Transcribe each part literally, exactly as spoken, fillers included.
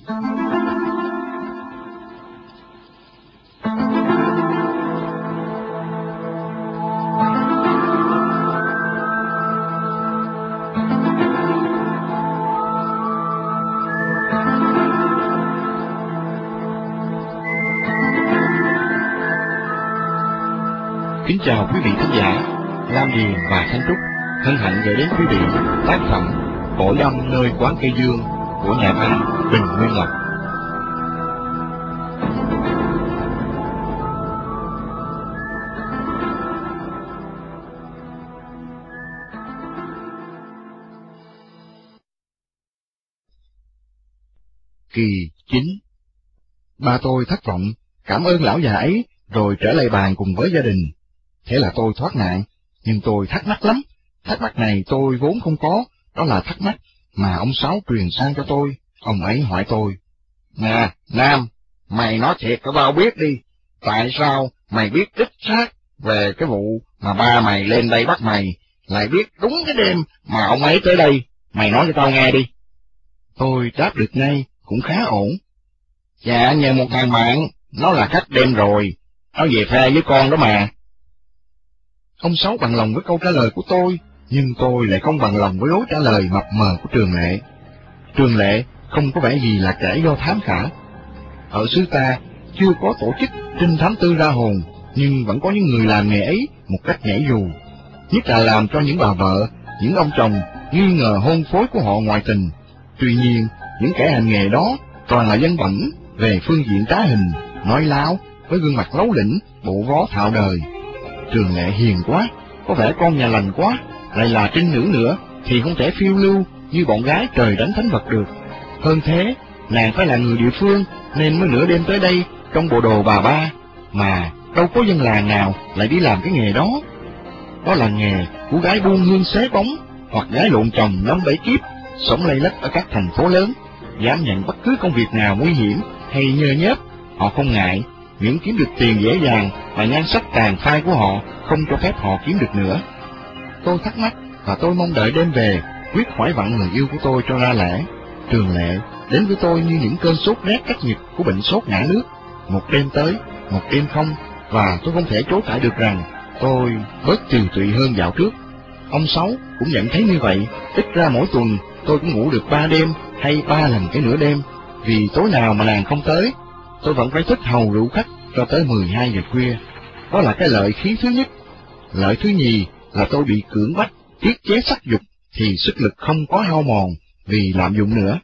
Kính chào quý vị khán giả, Lam Điền và Thanh Trúc hân hạnh gửi đến quý vị tác phẩm Cõi âm nơi quán cây dương của nhà văn Bình Nguyên Lộc. Kỳ chín. Ba tôi thất vọng, cảm ơn lão già ấy, rồi trở lại bàn cùng với gia đình. Thế là tôi thoát nạn, nhưng tôi thắc mắc lắm. Thắc mắc này tôi vốn không có, đó là thắc mắc mà ông Sáu truyền sang cho tôi. Ông ấy hỏi tôi: Nè, Nam, mày nói thiệt cho tao biết đi, tại sao mày biết đích xác về cái vụ mà ba mày lên đây bắt mày, lại biết đúng cái đêm mà ông ấy tới đây, mày nói cho tao nghe đi. Tôi đáp được ngay, cũng khá ổn. Dạ, nhờ một thằng bạn, nó là khách đêm rồi, nó về phe với con đó mà. Ông Sáu bằng lòng với câu trả lời của tôi, nhưng tôi lại không bằng lòng với lối trả lời mập mờ của Trường Lệ. Trường Lệ không có vẻ gì là kẻ do thám cả. Ở xứ ta chưa có tổ chức trinh thám tư ra hồn, nhưng vẫn có những người làm nghề ấy một cách nhảy dù, nhất là làm cho những bà vợ, những ông chồng nghi ngờ hôn phối của họ ngoại tình. Tuy nhiên, những kẻ hành nghề đó toàn là dân bẩn về phương diện trá hình, nói láo, với gương mặt lấu lĩnh, bộ vó thạo đời. Trường Lệ hiền quá, có vẻ con nhà lành quá, lại là trinh nữ nữa, thì không thể phiêu lưu như bọn gái trời đánh thánh vật được. Hơn thế, nàng phải là người địa phương, nên mới nửa đêm tới đây trong bộ đồ bà ba, mà đâu có dân làng nào lại đi làm cái nghề đó. Đó là nghề của gái buôn hương xế bóng, hoặc gái lộn chồng năm bảy kiếp, sống lây lách ở các thành phố lớn, dám nhận bất cứ công việc nào nguy hiểm hay nhơ nhớp, họ không ngại, miễn kiếm được tiền dễ dàng mà nhan sắc tàn phai của họ không cho phép họ kiếm được nữa. Tôi thắc mắc và tôi mong đợi đêm về, quyết hỏi vặn người yêu của tôi cho ra lẽ. Trường Lệ đến với tôi như những cơn sốt rét cách nhịp của bệnh sốt ngã nước, một đêm tới, một đêm không, và tôi không thể chối cãi được rằng tôi bớt tiều tụy hơn dạo trước. Ông Sáu cũng nhận thấy như vậy, ít ra mỗi tuần tôi cũng ngủ được ba đêm hay ba lần cái nửa đêm, vì tối nào mà nàng không tới, tôi vẫn phải thức hầu rượu khách cho tới mười hai giờ khuya. Đó là cái lợi khí thứ nhất. Lợi thứ nhì là tôi bị cưỡng bách, tiết chế sắc dục, thì sức lực không có hao mòn vì lạm dụng nữa.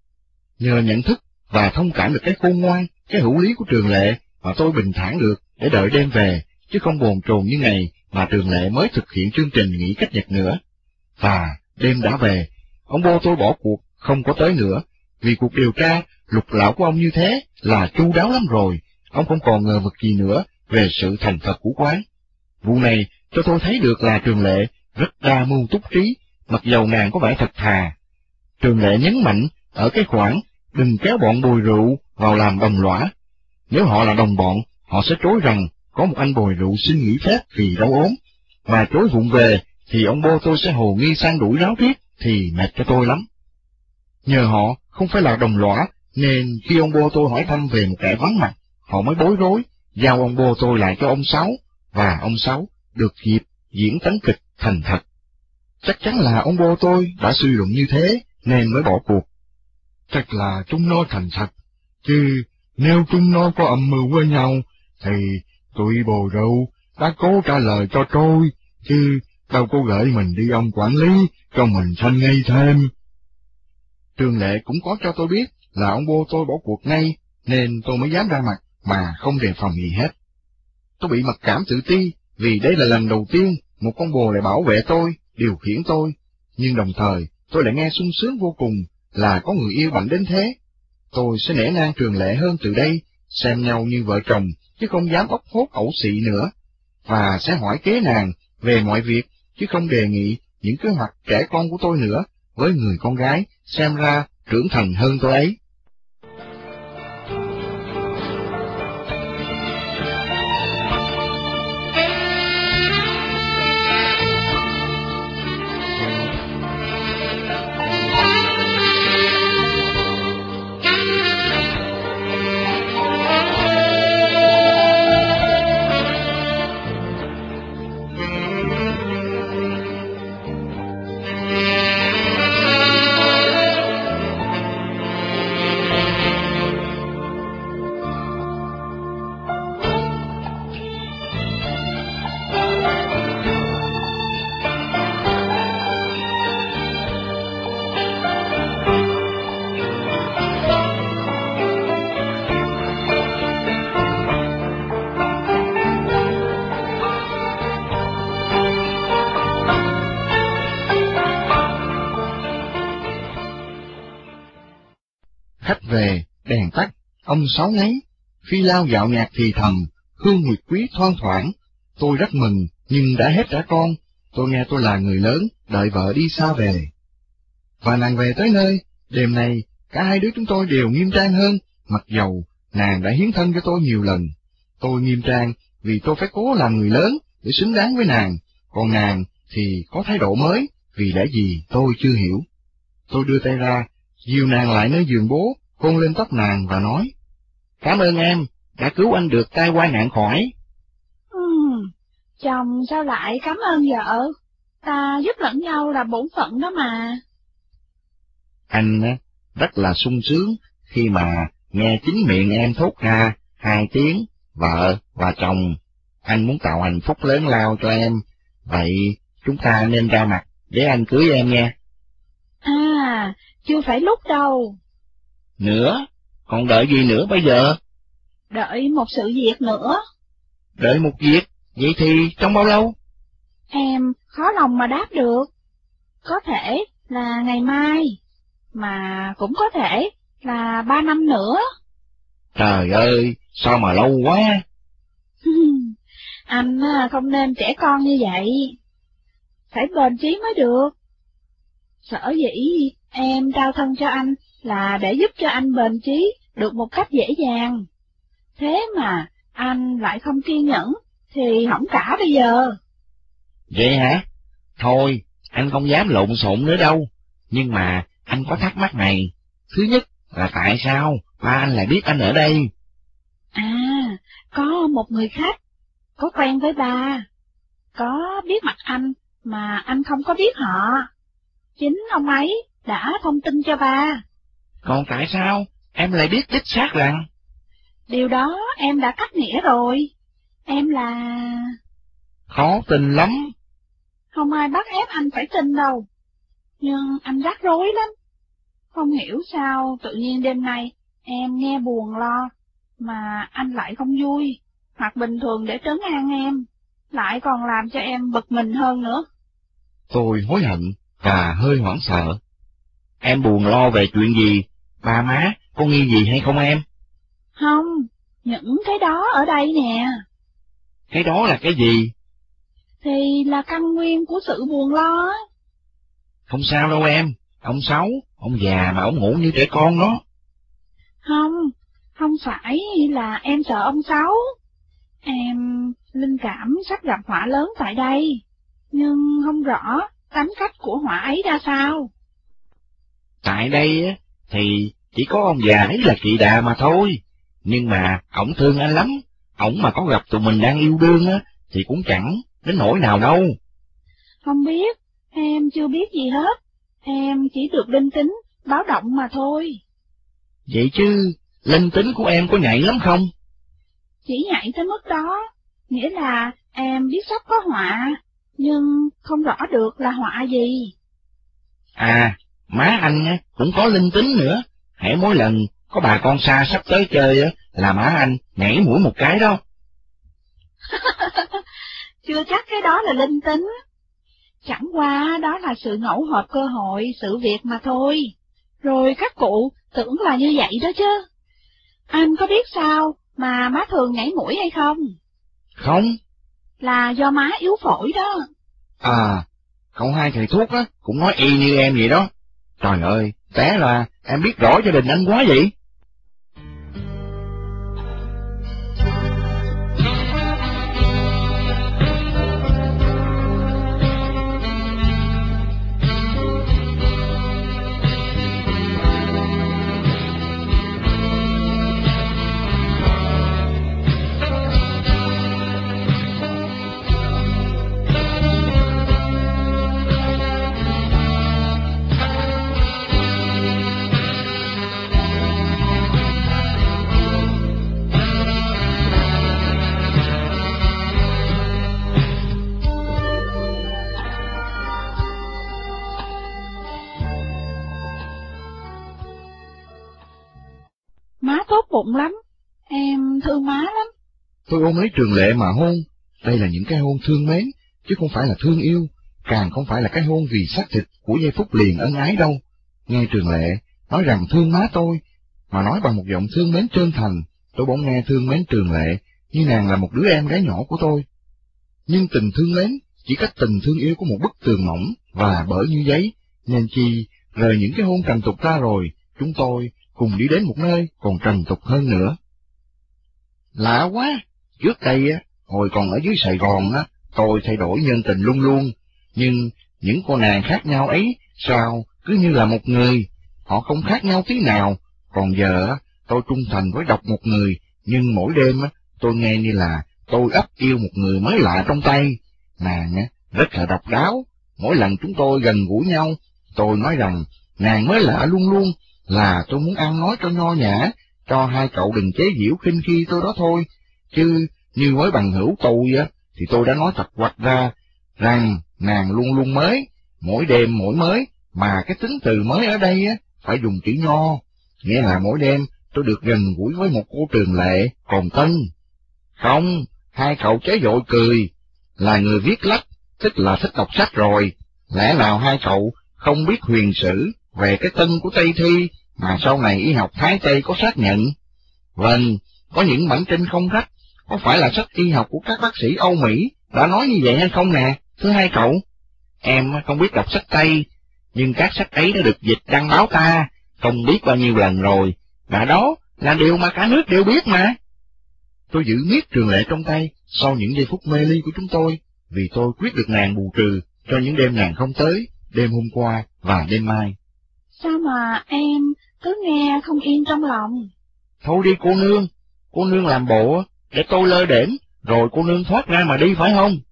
Nhờ nhận thức và thông cảm được cái khôn ngoan, cái hữu lý của Trường Lệ mà tôi bình thản được để đợi đêm về, chứ không bồn chồn như ngày mà Trường Lệ mới thực hiện chương trình nghỉ cách nhật nữa. Và đêm đã về, ông bố tôi bỏ cuộc, không có tới nữa, vì cuộc điều tra lục lạo của ông như thế là chu đáo lắm rồi, ông không còn ngờ vực gì nữa về sự thành thật của quán. Vụ này cho tôi thấy được là Trường Lệ rất đa mưu túc trí, mặc dầu nàng có vẻ thật thà. Trường Lệ nhấn mạnh ở cái khoản đừng kéo bọn bồi rượu vào làm đồng lõa. Nếu họ là đồng bọn, họ sẽ chối rằng có một anh bồi rượu xin nghỉ phép vì đau ốm, mà chối vụng về thì ông bố tôi sẽ hồ nghi sang đuổi ráo riết, thì mệt cho tôi lắm. Nhờ họ không phải là đồng lõa, nên khi ông bố tôi hỏi thăm về một kẻ vắng mặt, họ mới bối rối, giao ông bố tôi lại cho ông Sáu, và ông Sáu được dịp diễn tấn kịch thành thật. Chắc chắn là ông bố tôi đã suy luận như thế, nên mới bỏ cuộc. Chắc là chúng nó thành thật, chứ nếu chúng nó có âm mưu với nhau, thì tụi bồ rượu đã cố trả lời cho tôi, chứ đâu có gửi mình đi ông quản lý cho mình sanh ngây thêm. Trường Lệ cũng có cho tôi biết là ông bố tôi bỏ cuộc ngay, nên tôi mới dám ra mặt mà không đề phòng gì hết. Tôi bị mặc cảm tự ti, vì đây là lần đầu tiên một con bồ lại bảo vệ tôi, điều khiển tôi, nhưng đồng thời tôi lại nghe sung sướng vô cùng là có người yêu mạnh đến thế. Tôi sẽ nể nang Trường Lệ hơn từ đây, xem nhau như vợ chồng, chứ không dám ốc hốt ẩu xị nữa, và sẽ hỏi kế nàng về mọi việc, chứ không đề nghị những kế hoạch trẻ con của tôi nữa, với người con gái xem ra trưởng thành hơn tôi ấy. đèn tắt, ông Sáu ngáy, phi lao dạo nhạc thì thầm, hương nguyệt quý thoang thoảng. Tôi rất mừng, nhưng đã hết trẻ con, tôi nghe tôi là người lớn, đợi vợ đi xa về. Và nàng về tới nơi, đêm nay, cả hai đứa chúng tôi đều nghiêm trang hơn, mặc dầu nàng đã hiến thân cho tôi nhiều lần. Tôi nghiêm trang vì tôi phải cố làm người lớn để xứng đáng với nàng, còn nàng thì có thái độ mới, vì lẽ gì tôi chưa hiểu. Tôi đưa tay ra, dìu nàng lại nơi giường bố, hôn lên tóc nàng và nói, cảm ơn em, đã cứu anh được tai qua nạn khỏi. Ừ, chồng sao lại cảm ơn vợ? Ta giúp lẫn nhau là bổn phận đó mà. Anh rất là sung sướng khi mà nghe chính miệng em thốt ra hai tiếng vợ và chồng. Anh muốn tạo hạnh phúc lớn lao cho em, vậy chúng ta nên ra mặt để anh cưới em nha. À, chưa phải lúc đâu. Nữa? Còn đợi gì nữa bây giờ? Đợi một sự việc nữa. Đợi một việc? Vậy thì trong bao lâu? Em khó lòng mà đáp được. Có thể là ngày mai, mà cũng có thể là ba năm nữa. Trời ơi, sao mà lâu quá? Anh không nên trẻ con như vậy. Phải bền chí mới được. Sở dĩ em trao thân cho anh là để giúp cho anh bền chí được một cách dễ dàng. Thế mà anh lại không kiên nhẫn, thì hỏng cả bây giờ. Vậy hả? Thôi, anh không dám lộn xộn nữa đâu. Nhưng mà anh có thắc mắc này. Thứ nhất là tại sao ba anh lại biết anh ở đây? À, có một người khách, có quen với ba, có biết mặt anh mà anh không có biết họ. Chính ông ấy đã thông tin cho ba. Còn tại sao em lại biết đích xác rằng? Điều đó em đã cắt nghĩa rồi. Em là... Khó tin lắm. Không ai bắt ép anh phải tin đâu. Nhưng anh rắc rối lắm. Không hiểu sao tự nhiên đêm nay em nghe buồn lo, mà anh lại không vui, hoặc bình thường để trấn an em, lại còn làm cho em bực mình hơn nữa. Tôi hối hận và hơi hoảng sợ. Em buồn lo về chuyện gì? Ba má có nghi gì hay không em? Không, những cái đó ở đây nè. Cái đó là cái gì? Thì là căn nguyên của sự buồn lo á. Không sao đâu em, ông Sáu, ông già mà ông ngủ như trẻ con đó. Không, không phải là em sợ ông Sáu. Em linh cảm sắp gặp họa lớn tại đây, nhưng không rõ tính cách của họa ấy ra sao. Tại đây thì chỉ có ông già ấy là kỳ đà mà thôi, nhưng mà ổng thương anh lắm, ổng mà có gặp tụi mình đang yêu đương á, thì cũng chẳng đến nỗi nào đâu. Không biết, em chưa biết gì hết, em chỉ được linh tính, báo động mà thôi. Vậy chứ, linh tính của em có nhạy lắm không? Chỉ nhạy tới mức đó, nghĩa là em biết sắp có họa, nhưng không rõ được là họa gì. À, má anh cũng có linh tính nữa, hễ mỗi lần có bà con xa sắp tới chơi á, là má anh nhảy mũi một cái đó. Chưa chắc cái đó là linh tính. Chẳng qua đó là sự ngẫu hợp cơ hội, sự việc mà thôi. Rồi các cụ tưởng là như vậy đó chứ. Anh có biết sao mà má thường nhảy mũi hay không? Không. Là do má yếu phổi đó. À, cậu hai thầy thuốc á, cũng nói y như em vậy đó. Trời ơi, té là em biết rõ gia đình anh quá vậy. Má tốt bụng lắm, em thương má lắm. Tôi ôm lấy Trường Lệ mà hôn. Đây là những cái hôn thương mến, chứ không phải là thương yêu, càng không phải là cái hôn vì xác thịt của giây phút liền ân ái đâu. Nghe Trường Lệ nói rằng thương má tôi, mà nói bằng một giọng thương mến trơn thành, tôi bỗng nghe thương mến Trường Lệ như nàng là một đứa em gái nhỏ của tôi. Nhưng tình thương mến chỉ cách tình thương yêu của một bức tường mỏng và bở như giấy, nên chi rời những cái hôn trần tục ra rồi, chúng tôi cùng đi đến một nơi còn trần tục hơn nữa. Lạ quá, trước đây á, hồi còn ở dưới Sài Gòn á, tôi thay đổi nhân tình luôn luôn, nhưng những cô nàng khác nhau ấy sao cứ như là một người, họ không khác nhau tí nào. Còn giờ á, tôi trung thành với độc một người, nhưng mỗi đêm á, tôi nghe như là tôi ấp yêu một người mới lạ trong tay. Nàng á, rất là độc đáo, mỗi lần chúng tôi gần gũi nhau, tôi nói rằng nàng mới lạ luôn luôn, là tôi muốn ăn nói cho nho nhã, cho hai cậu đừng chế giễu khinh khi tôi đó thôi, chứ như với bằng hữu tôi á, thì tôi đã nói thật quạch ra, rằng nàng luôn luôn mới, mỗi đêm mỗi mới, mà cái tính từ mới ở đây á, phải dùng chữ nho, nghĩa là mỗi đêm tôi được gần gũi với một cô Trường Lệ còn tân. Không, hai cậu chế vội cười, là người viết lách, tức là thích đọc sách rồi, lẽ nào hai cậu không biết huyền sử về cái tân của Tây Thi mà sau này y học Thái Tây có xác nhận? Vâng, có những bản trên không khách, có phải là sách y học của các bác sĩ Âu Mỹ đã nói như vậy hay không nè, thưa hai cậu? Em không biết đọc sách Tây, nhưng các sách ấy đã được dịch đăng báo ta, không biết bao nhiêu lần rồi, và đó là điều mà cả nước đều biết mà. Tôi giữ miết Trường Lệ trong tay sau những giây phút mê ly của chúng tôi, vì tôi quyết được nàng bù trừ cho những đêm nàng không tới, đêm hôm qua và đêm mai. Sao mà em cứ nghe không yên trong lòng? Thôi đi cô nương, cô nương làm bộ để tôi lơ đễnh, rồi cô nương thoát ra mà đi phải không?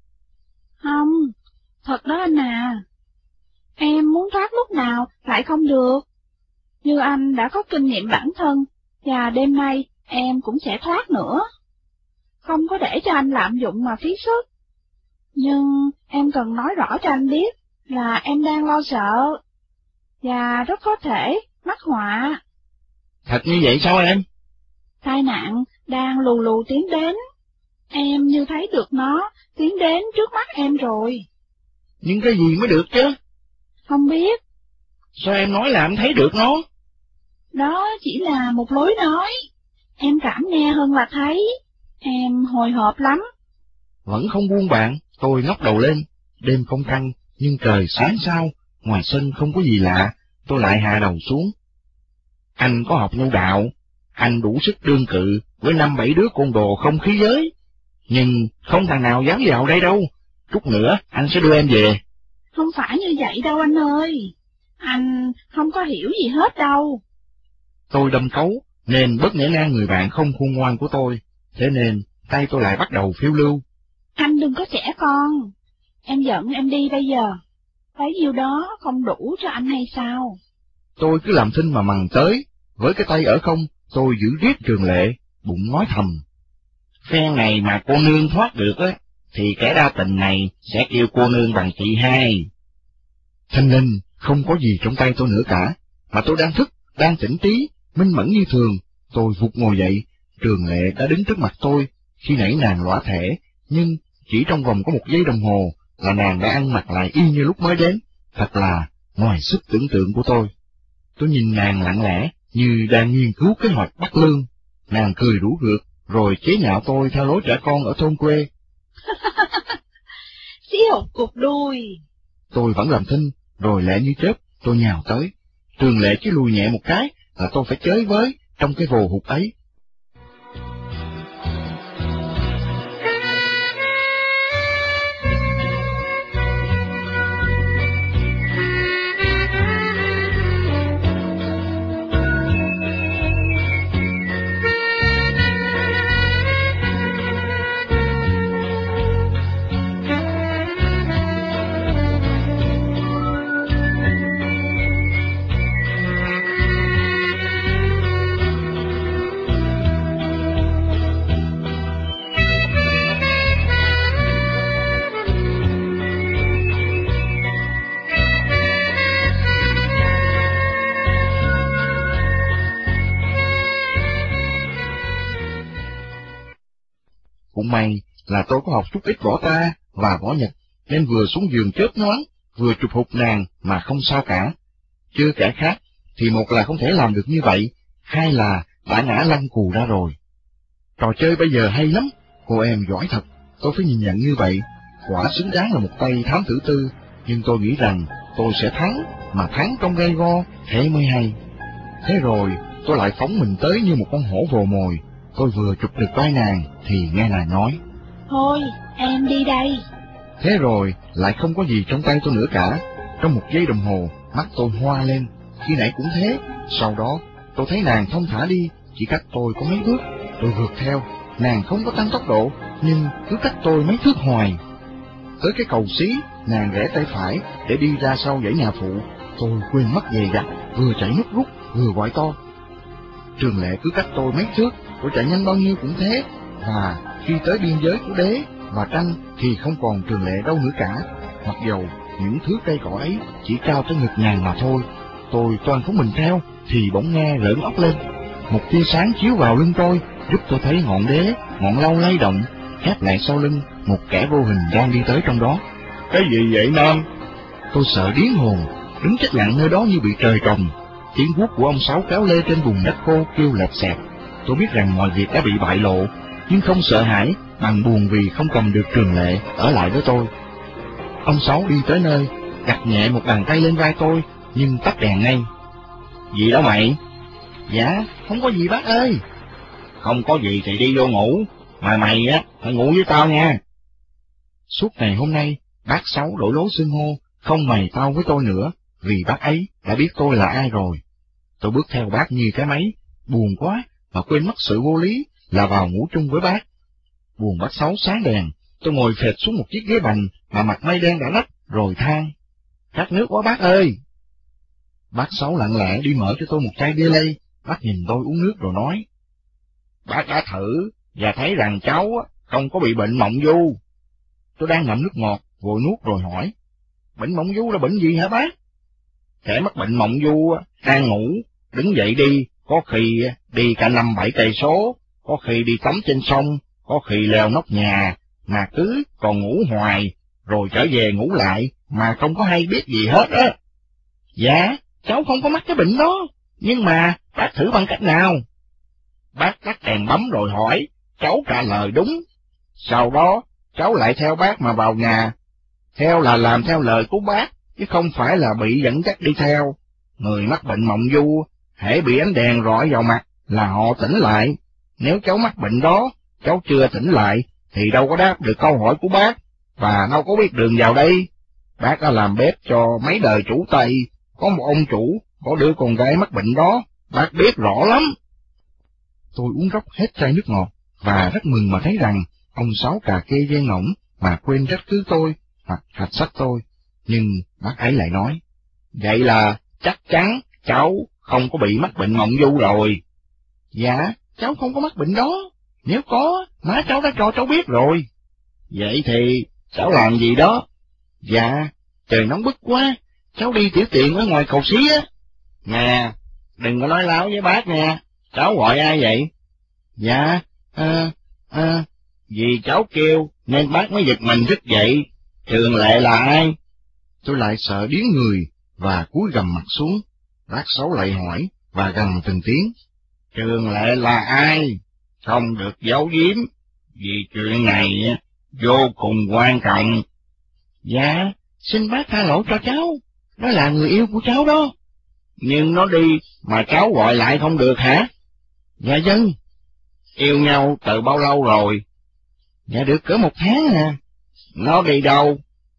Không, thật đó anh à. Em muốn thoát lúc nào lại không được. Như anh đã có kinh nghiệm bản thân, và đêm nay em cũng sẽ thoát nữa. Không có để cho anh lạm dụng mà phí sức. Nhưng em cần nói rõ cho anh biết là em đang lo sợ, và rất có thể mắc họa. Thật như vậy sao em? Tai nạn đang lù lù tiến đến. Em như thấy được nó tiến đến trước mắt em rồi. Nhưng cái gì mới được chứ? Không biết. Sao em nói là em thấy được nó? Đó chỉ là một lối nói. Em cảm nghe hơn là thấy. Em hồi hộp lắm. Vẫn không buông bạn, tôi ngóc đầu lên. Đêm không trăng, nhưng trời sáng sao, ngoài sân không có gì lạ, tôi lại hạ đầu xuống. Anh có học nhu đạo, anh đủ sức đương cự với năm bảy đứa côn đồ không khí giới, nhưng không thằng nào dám vào đây đâu. Chút nữa anh sẽ đưa em về. Không phải như vậy đâu anh ơi, anh không có hiểu gì hết đâu. Tôi đâm cấu, nên bất nể nang người bạn không khôn ngoan của tôi, thế nên tay tôi lại bắt đầu phiêu lưu. Anh đừng có trẻ con, em giận em đi bây giờ, bấy nhiêu đó không đủ cho anh hay sao? Tôi cứ làm thinh mà mằng tới, với cái tay ở không, tôi giữ riết Trường Lệ, bụng nói thầm. Phen này mà cô nương thoát được á, thì kẻ đa tình này sẽ kêu cô nương bằng chị hai. Thanh Linh, không có gì trong tay tôi nữa cả, mà tôi đang thức, đang tỉnh trí, minh mẫn như thường. Tôi vụt ngồi dậy, Trường Lệ đã đứng trước mặt tôi, khi nãy nàng lõa thẻ, nhưng chỉ trong vòng có một giây đồng hồ là nàng đã ăn mặc lại y như lúc mới đến, thật là ngoài sức tưởng tượng của tôi. Tôi nhìn nàng lặng lẽ, như đang nghiên cứu kế hoạch bắt lương. Nàng cười rủ rượt, rồi chế nhạo tôi theo lối trẻ con ở thôn quê. Xíu cục đuôi. Tôi vẫn làm thinh, rồi lẹ như chớp, tôi nhào tới. Trường Lệ chỉ lùi nhẹ một cái, là tôi phải chới với trong cái vồ hụt ấy. Cũng may là tôi có học chút ít võ ta và võ Nhật, nên vừa xuống giường chớp nhoáng, vừa chụp hụt nàng mà không sao cả. Chưa kể khác, thì một là không thể làm được như vậy, hay là đã ngã lăn cù ra rồi. Trò chơi bây giờ hay lắm, cô em giỏi thật, tôi phải nhìn nhận như vậy, quả xứng đáng là một tay thám tử tư, nhưng tôi nghĩ rằng tôi sẽ thắng, mà thắng trong gay go, thế mới hay. Thế rồi, tôi lại phóng mình tới như một con hổ vồ mồi, tôi vừa chụp được vai nàng, thì nghe nàng nói: Thôi, em đi đây. Thế rồi, lại không có gì trong tay tôi nữa cả. Trong một giây đồng hồ, mắt tôi hoa lên, khi nãy cũng thế. Sau đó, tôi thấy nàng thong thả đi, chỉ cách tôi có mấy bước. Tôi vượt theo, nàng không có tăng tốc độ, nhưng cứ cách tôi mấy thước hoài. Tới cái cầu xí, nàng rẽ tay phải để đi ra sau dãy nhà phụ. Tôi quên mất giày giặt, vừa chạy nút rút, vừa gọi to. Trường Lệ cứ cách tôi mấy thước, tôi chạy nhanh bao nhiêu cũng thế. Và khi tới biên giới của Đế và Tranh thì không còn Trường Lệ đâu nữa cả. Mặc dầu những thứ cây cỏ ấy chỉ cao tới ngực nàng mà thôi. Tôi toàn phóng mình theo, thì bỗng nghe rỡn óc lên. Một tia sáng chiếu vào lưng tôi, giúp tôi thấy ngọn Đế, ngọn Lâu lay động, khép lại sau lưng, một kẻ vô hình đang đi tới trong đó. Cái gì vậy Nam? Tôi sợ điếng hồn, đứng chết lặng nơi đó như bị trời trồng. Tiếng guốc của ông Sáu kéo lê trên vùng đất khô kêu lẹt xẹt. Tôi biết rằng mọi việc đã bị bại lộ, nhưng không sợ hãi, bằng buồn vì không cầm được Trường Lệ ở lại với tôi. Ông Sáu đi tới nơi, đặt nhẹ một bàn tay lên vai tôi, nhưng tắt đèn ngay. Gì đó mày? Dạ, không có gì bác ơi. Không có gì thì đi vô ngủ, mà mày á, phải ngủ với tao nha. Suốt ngày hôm nay, bác Sáu đổi lối xưng hô, không mày tao với tôi nữa, vì bác ấy đã biết tôi là ai rồi. Tôi bước theo bác như cái máy, buồn quá, mà quên mất sự vô lý là vào ngủ chung với bác. Buồn bác Sáu sáng đèn, tôi ngồi phệt xuống một chiếc ghế bành mà mặt mây đen đã lách, rồi than: khát nước quá bác ơi. Bác Sáu lặng lẽ đi mở cho tôi một chai bia lây, bác nhìn tôi uống nước rồi nói: bác đã thử, và thấy rằng cháu không có bị bệnh mộng du. Tôi đang ngậm nước ngọt, vội nuốt rồi hỏi: bệnh mộng du là bệnh gì hả bác? Kẻ mắc bệnh mộng du đang ngủ, đứng dậy đi, có khi đi cả năm bảy cây số, có khi đi tắm trên sông, có khi leo nóc nhà, mà cứ còn ngủ hoài, rồi trở về ngủ lại, mà không có hay biết gì hết á. Dạ, cháu không có mắc cái bệnh đó, nhưng mà bác thử bằng cách nào? Bác tắt đèn bấm rồi hỏi, cháu trả lời đúng. Sau đó, cháu lại theo bác mà vào nhà. Theo là làm theo lời của bác, chứ không phải là bị dẫn dắt đi theo. Người mắc bệnh mộng du, hễ bị ánh đèn rọi vào mặt là họ tỉnh lại. Nếu cháu mắc bệnh đó, cháu chưa tỉnh lại, thì đâu có đáp được câu hỏi của bác, và đâu có biết đường vào đây. Bác đã làm bếp cho mấy đời chủ Tây, có một ông chủ, có đứa con gái mắc bệnh đó, bác biết rõ lắm. Tôi uống róc hết chai nước ngọt, và rất mừng mà thấy rằng ông Sáu cà kê ghen ngỗng mà quên trách cứ tôi, hoặc hạch sách tôi. Nhưng bác ấy lại nói: vậy là chắc chắn cháu không có bị mắc bệnh mộng du rồi. Dạ, cháu không có mắc bệnh đó. Nếu có, má cháu đã cho cháu biết rồi. Vậy thì cháu làm gì đó? Dạ, trời nóng bức quá, cháu đi tiểu tiện ở ngoài cầu xí á. Nè, đừng có nói láo với bác nha, cháu gọi ai vậy? Dạ, à, à, vì cháu kêu nên bác mới giật mình thức dậy. Trường Lệ là ai? Tôi lại sợ điếng người, và cúi gằm mặt xuống. Bác Sáu lại hỏi, và gầm từng tiếng: Trường Lệ là ai? Không được giấu giếm, vì chuyện này vô cùng quan trọng. Dạ, xin bác tha lỗi cho cháu, đó là người yêu của cháu đó. Nhưng nó đi mà cháu gọi lại không được hả? Dạ dân. Yêu nhau từ bao lâu rồi? Dạ được cỡ một tháng à. Nó đi đâu?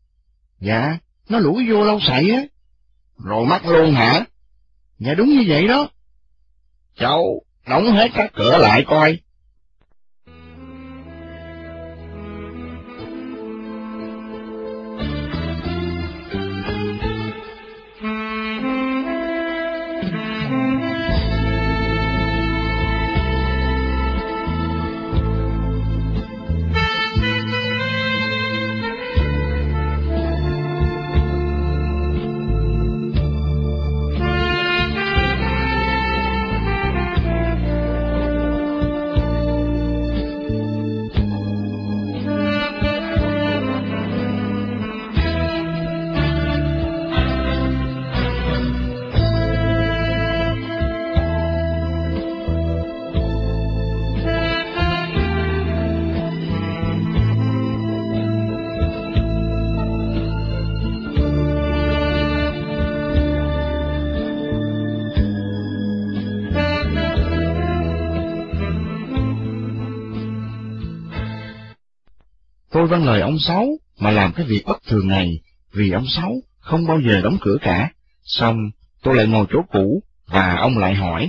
Dạ, nó lủi vô lâu sậy á. Rồi mất luôn hả? Dạ đúng như vậy đó. Cháu đóng hết các cửa lại coi. Tôi vâng lời ông Sáu mà làm cái việc bất thường này, vì ông Sáu không bao giờ đóng cửa cả. Xong tôi lại ngồi chỗ cũ, và ông lại hỏi: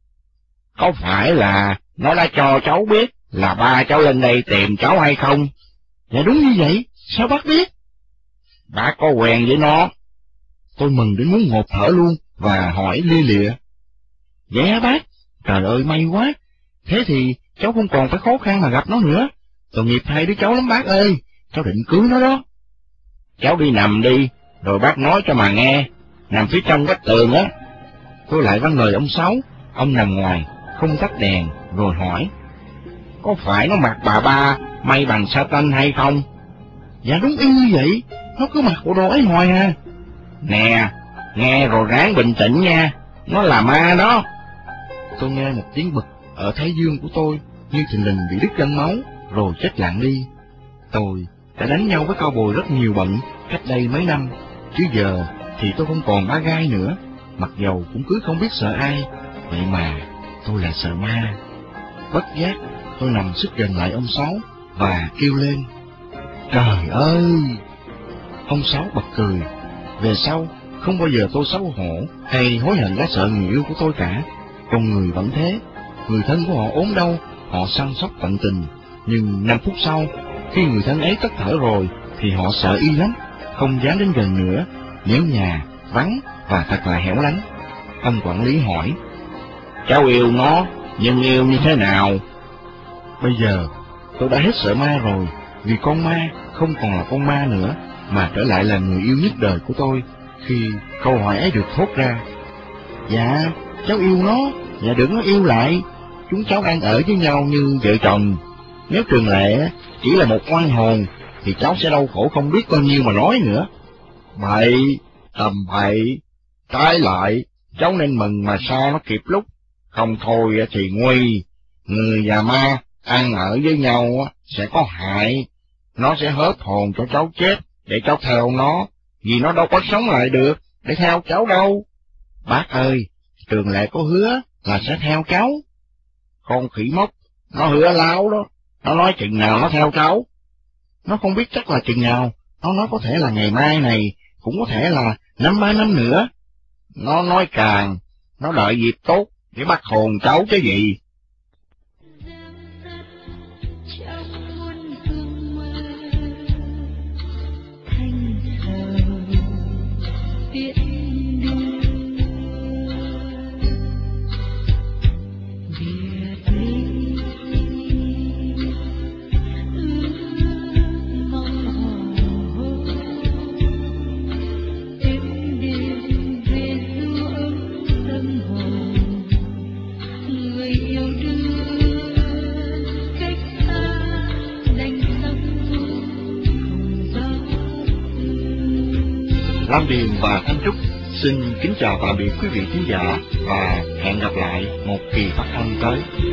Có phải là nó đã cho cháu biết là ba cháu lên đây tìm cháu hay không? Dạ đúng như vậy, sao bác biết? Bác có quen với nó. Tôi mừng đến muốn ngột thở luôn, và hỏi lia lịa: Vậy hả bác? Trời ơi, may quá! Thế thì cháu không còn phải khó khăn mà gặp nó nữa. Tội nghiệp hai đứa cháu lắm bác ơi, cháu định cưới nó đó. Cháu đi nằm đi, rồi bác nói cho mà nghe, nằm phía trong vách tường á. Tôi lại vâng lời ông Sáu, ông nằm ngoài, không tắt đèn, rồi hỏi: Có phải nó mặc bà ba may bằng sa-tanh hay không? Dạ đúng y như vậy, nó cứ mặc bộ đồ ấy hoài à. Nè, nghe rồi ráng bình tĩnh nha, nó là ma đó. Tôi nghe một tiếng bực ở thái dương của tôi, như thình lình bị đứt gân máu, rồi chết lặng đi. Tôi đã đánh nhau với cao bồi rất nhiều bận cách đây mấy năm, chứ giờ thì tôi không còn ba gai nữa, mặc dầu cũng cứ không biết sợ ai, vậy mà tôi lại sợ ma. Bất giác tôi nằm xích gần lại ông Sáu và kêu lên: Trời ơi! Ông Sáu bật cười. Về sau không bao giờ tôi xấu hổ hay hối hận đã sợ người yêu của tôi cả. Con người vẫn thế, người thân của họ ốm đau, họ săn sóc tận tình, nhưng năm phút sau, khi người thân ấy tắt thở rồi, thì họ sợ y lắm, không dám đến gần nữa, nếu nhà vắng và thật là hẻo lánh. Ông quản lý hỏi: Cháu yêu nó, nhưng yêu như thế nào? Bây giờ tôi đã hết sợ ma rồi, vì con ma không còn là con ma nữa, mà trở lại là người yêu nhất đời của tôi. Khi câu hỏi ấy được thốt ra: Dạ, cháu yêu nó, dạ đừng nó yêu lại. Chúng cháu đang ở với nhau như vợ chồng. Nếu Trường Lệ chỉ là một oan hồn, thì cháu sẽ đau khổ không biết bao nhiêu mà nói nữa. Bậy, tầm bậy, trái lại, cháu nên mừng mà sao nó kịp lúc, không thôi thì nguy. Người và ma ăn ở với nhau sẽ có hại, nó sẽ hớp hồn cho cháu chết để cháu theo nó, vì nó đâu có sống lại được để theo cháu đâu. Bác ơi, Trường Lệ có hứa là sẽ theo cháu. Con khỉ mốc, nó hứa láo đó, nó nói chừng nào nó theo cháu. Nó không biết chắc là chừng nào, nó nói có thể là ngày mai này, cũng có thể là năm ba năm nữa. Nó nói càng, nó đợi dịp tốt để bắt hồn cháu chứ gì. Lam Điền và Thanh Trúc xin kính chào tạm biệt quý vị khán giả và hẹn gặp lại một kỳ phát thanh tới.